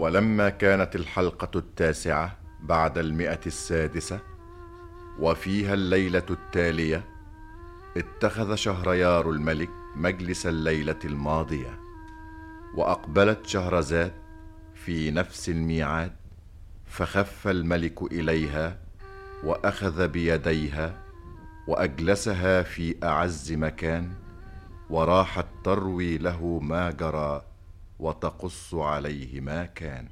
ولما كانت الحلقة 9 بعد 106 وفيها الليلة التالية، اتخذ شهريار الملك مجلس الليلة الماضية، وأقبلت شهرزاد في نفس الميعاد، فخف الملك إليها وأخذ بيديها وأجلسها في أعز مكان، وراحت تروي له ما جرى وتقص عليه ما كان.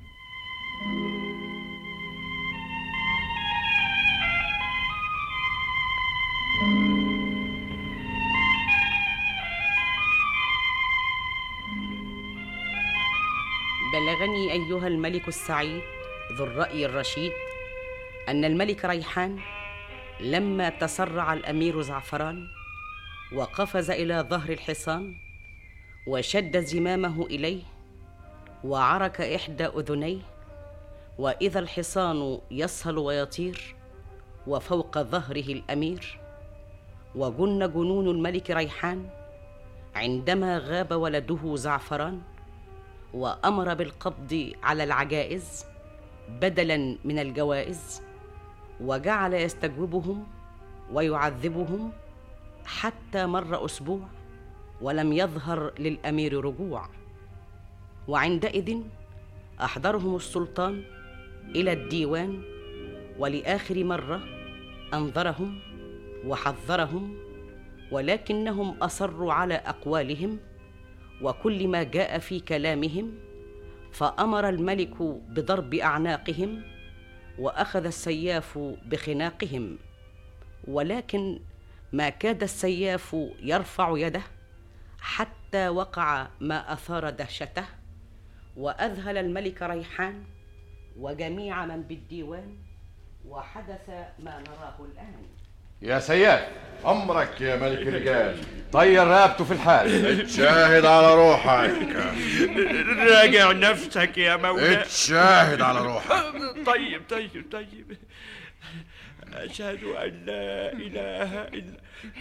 بلغني أيها الملك السعيد ذو الرأي الرشيد أن الملك ريحان لما تسرع الأمير زعفران وقفز إلى ظهر الحصان وشد زمامه إليه وعرك إحدى أذنيه، وإذا الحصان يصهل ويطير وفوق ظهره الأمير، وجن جنون الملك ريحان عندما غاب ولده زعفران، وأمر بالقبض على العجائز بدلاً من الجوائز، وجعل يستجوبهم ويعذبهم حتى مر أسبوع ولم يظهر للأمير رجوع. وعندئذ أحضرهم السلطان إلى الديوان، ولآخر مرة أنذرهم وحذرهم، ولكنهم أصروا على أقوالهم وكل ما جاء في كلامهم، فأمر الملك بضرب أعناقهم وأخذ السياف بخناقهم، ولكن ما كاد السياف يرفع يده حتى وقع ما أثار دهشته، وأذهل الملك ريحان وجميع من بالديوان، وحدث ما نراه الآن. يا سياف، أمرك يا ملك الرجال. طير رقبته في الحال. اتشاهد على روحك. راجع نفسك يا مولاي. اتشاهد على روحك. طيب. أشهد أن لا إله إلا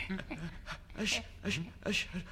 أشهد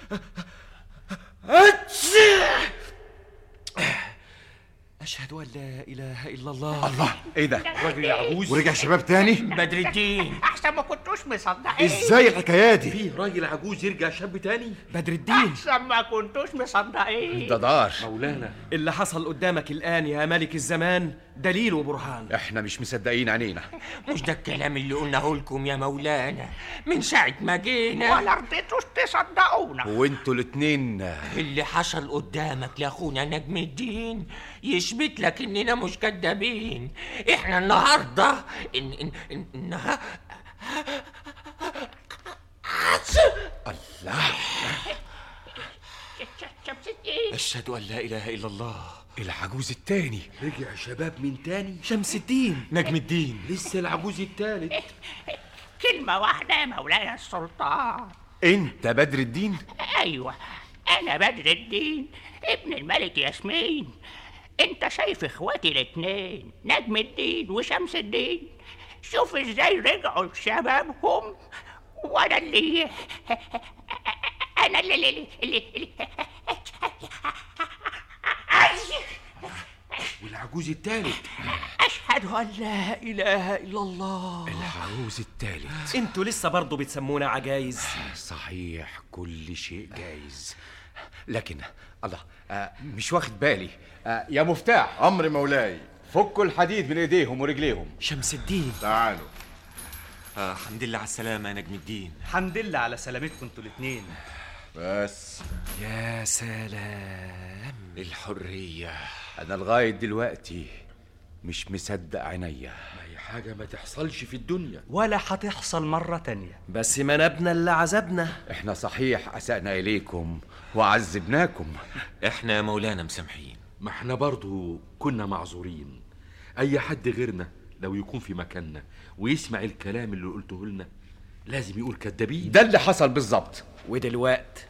أشهد أن لا إله إلا الله. الله، إيه ده؟ الراجل العجوز ورجع شباب تاني؟ بدر الدين. احسن ما كنتوش مصدقين. ازاي الحكاية دي؟ فيه راجل عجوز يرجع شاب تاني؟ بدر الدين. احسن ما كنتوش مصدقين. ده دار مولانا، اللي حصل قدامك الآن يا ملك الزمان دليل وبرهان. احنا مش مصدقين عينينا. مش ده الكلام اللي قلناه لكم يا مولانا من ساعة ما جينا، ولا رضيتوش تصدقونا. وانتوا الاتنين اللي حصل قدامك لاخونا نجم الدين يثبت لك اننا مش كدابين. احنا النهارده الله. أشهد أن لا إله إلا الله. العجوز التاني رجع شباب من تاني. شمس الدين، نجم الدين، لسه العجوز التالت. كلمة واحدة يا مولاي السلطان. انت بدر الدين؟ ايوه انا بدر الدين ابن الملك ياسمين. انت شايف اخواتي الاتنين نجم الدين وشمس الدين، شوف ازاي رجعوا لشبابهم، وانا اللي والعجوز التالت. أشهد أن لا إله إلا الله. العجوز التالت. انتوا لسه برضو بتسمونا عجايز؟ صحيح، كل شيء جايز، لكن الله مش واخد بالي. يا مفتاح. أمر مولاي. فكوا الحديد من ايديهم ورجليهم. شمس الدين، تعالوا. الحمد لله على السلامة يا نجم الدين. الحمد لله على سلامتكم انتوا الاتنين. بس يا سلام، الحرية. أنا لغاية دلوقتي مش مصدق عينيا. ما هي حاجة ما تحصلش في الدنيا ولا هتحصل مرة تانية، بس ما نبنا اللي عذبنا. احنا صحيح أسأنا إليكم وعذبناكم. احنا يا مولانا مسامحين. ما احنا برضو كنا معذورين. أي حد غيرنا لو يكون في مكاننا ويسمع الكلام اللي قلته لنا لازم يقول كدابين. ده اللي حصل بالظبط. ودلوقت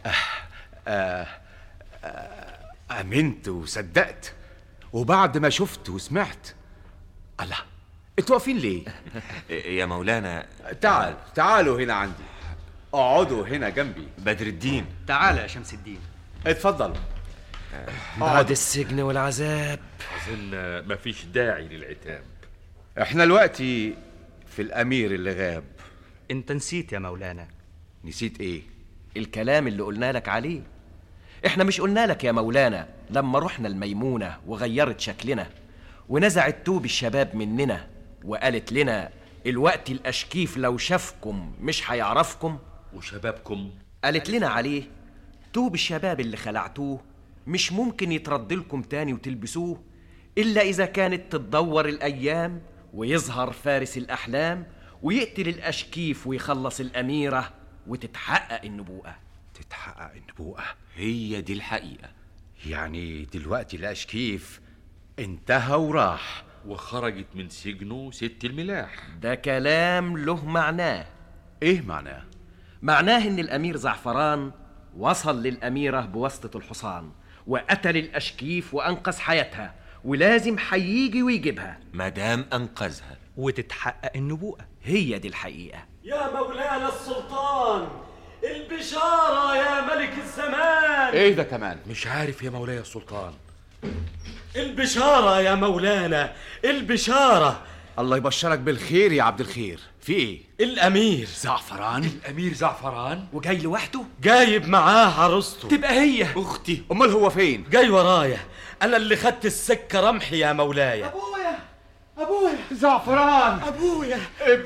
أمنت وصدقت، وبعد ما شفت وسمعت. الله، انتوا واقفين ليه؟ يا مولانا تعالوا هنا عندي، اقعدوا هنا جنبي. بدر الدين. تعال يا شمس الدين. اتفضلوا. بعد السجن والعذاب أظن مفيش داعي للعتاب. احنا دلوقتي في الأمير اللي غاب. انت نسيت يا مولانا. نسيت ايه؟ الكلام اللي قلنا لك عليه. احنا مش قلنا لك يا مولانا لما رحنا الميمونة وغيرت شكلنا ونزعت توب الشباب مننا وقالت لنا الوقت الأشكيف لو شافكم مش هيعرفكم؟ وشبابكم قالت لنا عليه توب الشباب اللي خلعتوه مش ممكن يتردلكم تاني وتلبسوه إلا إذا كانت تتدور الأيام ويظهر فارس الأحلام ويقتل الأشكيف ويخلص الأميرة وتتحقق النبوءة. تتحقق النبوءة؟ هي دي الحقيقة. يعني دلوقتي الأشكيف انتهى وراح وخرجت من سجنه ست الملاح. ده كلام له معناه. ايه معناه؟ معناه ان الامير زعفران وصل للاميرة بواسطة الحصان وقتل الاشكيف وانقذ حياتها ولازم هيجي ويجيبها مدام انقذها وتتحقق النبوءة. هي دي الحقيقة. يا مولانا السلطان، البشارة يا ملك الزمان. ايه ده كمان؟ مش عارف يا مولاي السلطان. البشارة يا مولانا، البشارة. الله يبشرك بالخير يا عبد الخير. في ايه؟ الأمير زعفران. الأمير زعفران وجاي لوحده؟ جايب معاه عروسته. تبقى هي اختي. امال هو فين؟ جاي ورايا، أنا اللي خدت السكة رمحي يا مولاي. أبويا زعفران. أبويا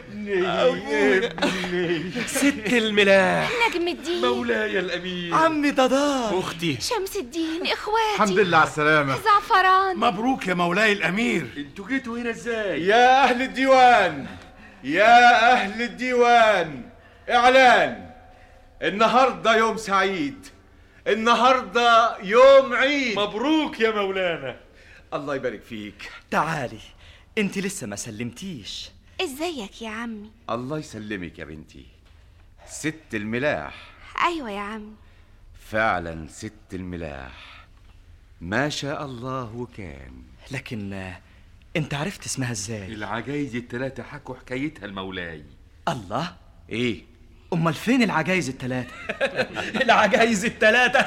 ابني ست الملاح. نجم الدين. مولاي الأمير. عمي دادار. اختي. شمس الدين. اخواتي. الحمد لله على السلامة. زعفران. مبروك يا مولاي الأمير. انتوا جيتوا هنا ازاي؟ يا أهل الديوان، يا أهل الديوان، إعلان. النهاردة يوم سعيد، النهاردة يوم عيد. مبروك يا مولانا. الله يبارك فيك. تعالي، انت لسه ما سلمتيش. ازيك يا عمي؟ الله يسلمك يا بنتي. ست الملاح. ايوه يا عمي. فعلا ست الملاح، ما شاء الله وكان. لكن انت عرفت اسمها ازاي؟ العجايز التلاتة حكوا حكايتها المولاي. الله. ايه؟ امال فين العجايز التلاتة؟ العجايز التلاتة.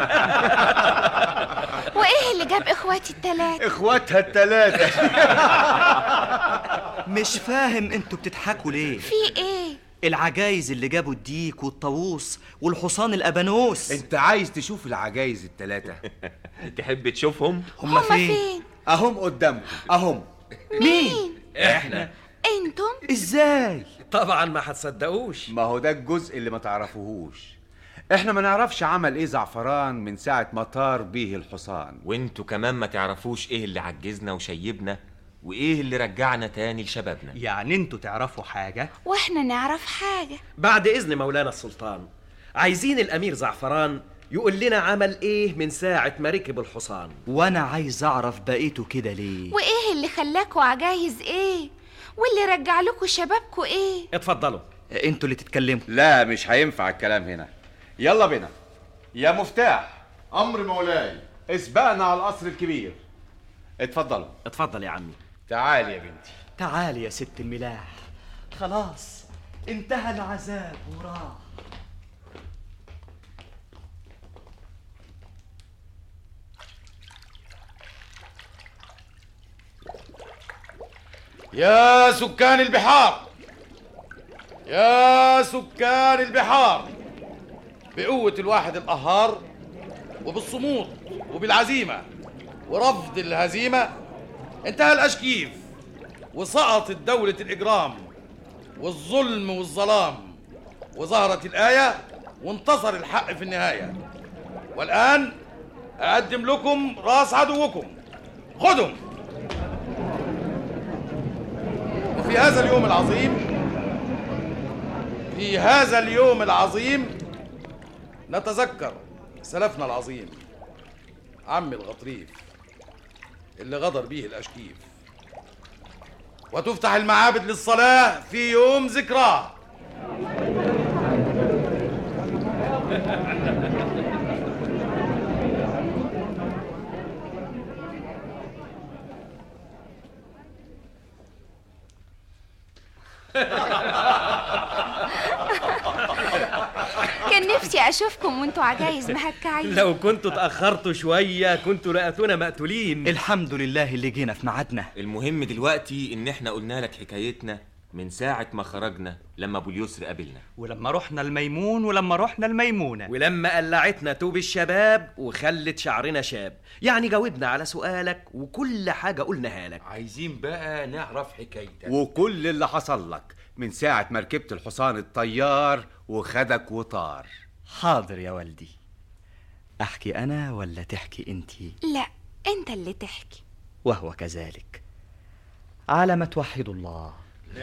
وايه اللي جاب اخواتي التلاتة؟ إخواتها التلاتة. مش فاهم انتوا بتضحكوا ليه؟ في ايه؟ العجايز اللي جابوا الديك والطاووس والحصان الابانوس. انت عايز تشوف العجايز التلاتة؟ تحب تشوفهم؟ هما فين؟ أهم قدامكم، أهم. مين؟ احنا. انتم؟ ازاي؟ طبعا ما هتصدقوش. ما هو ده الجزء اللي ما تعرفوهوش. احنا ما نعرفش عمل ايه زعفران من ساعة ما طار بيه الحصان. وانتوا كمان ما تعرفوش ايه اللي عجزنا وشيبنا وايه اللي رجعنا تاني لشبابنا. يعني انتوا تعرفوا حاجة واحنا نعرف حاجة. بعد إذن مولانا السلطان، عايزين الأمير زعفران يقول لنا عمل إيه من ساعة ما ركب الحصان. وانا عايز اعرف بقيته كده ليه. وايه اللي خلاكوا عجايز ايه؟ واللي رجع لكم شبابكوا ايه؟ اتفضلوا. انتوا اللي تتكلموا. لا مش هينفع الكلام هنا. يلا بينا يا مفتاح. أمر مولاي. اسبقنا على القصر الكبير. اتفضلوا. اتفضل يا عمي. تعالي يا بنتي. تعالي يا ست الملاح، خلاص انتهى العذاب وراح. يا سكان البحار، يا سكان البحار، بقوة الواحد القهار وبالصمود وبالعزيمة ورفض الهزيمة انتهى الأشكيف وسقطت دولة الإجرام والظلم والظلام وظهرت الآية وانتصر الحق في النهاية. والآن أقدم لكم رأس عدوكم، خدهم. وفي هذا اليوم العظيم، في هذا اليوم العظيم نتذكر سلفنا العظيم عم الغطريف اللي غدر به الأشكيف، وتفتح المعابد للصلاة في يوم ذكراه. كان نفسي اشوفكم وانتوا عجايز مهكعين. لو كنتوا اتأخرتوا شوية كنتوا لقيتونا مقتولين. الحمد لله اللي جينا في ميعادنا. المهم دلوقتي ان احنا قلنا لك حكايتنا من ساعة ما خرجنا لما ابو اليسر قابلنا، ولما رحنا الميمون، ولما رحنا الميمونة، ولما قلعتنا توب الشباب وخلت شعرنا شاب. يعني جاوبنا على سؤالك وكل حاجة قلناها لك. عايزين بقى نعرف حكايتك وكل اللي حصل لك من ساعة ما ركبت الحصان الطيار وخدك وطار. حاضر يا والدي. احكي انا ولا تحكي انتي؟ لا، انت اللي تحكي. وهو كذلك. على ما توحد الله.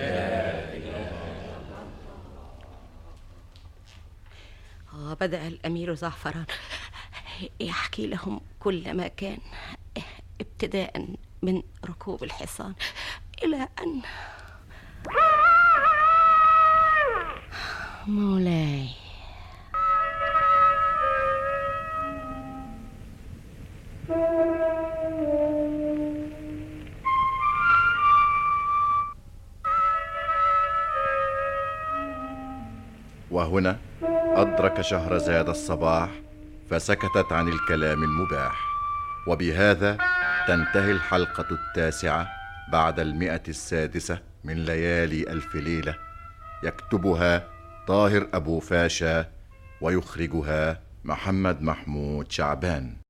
وبدأ الأمير زعفران يحكي لهم كل ما كان، ابتداء من ركوب الحصان إلى أن مولاي وهنا أدرك شهرزاد الصباح فسكتت عن الكلام المباح. وبهذا تنتهي الحلقة 9 بعد 106 من ليالي ألف ليلة. يكتبها طاهر أبو فاشا ويخرجها محمد محمود شعبان.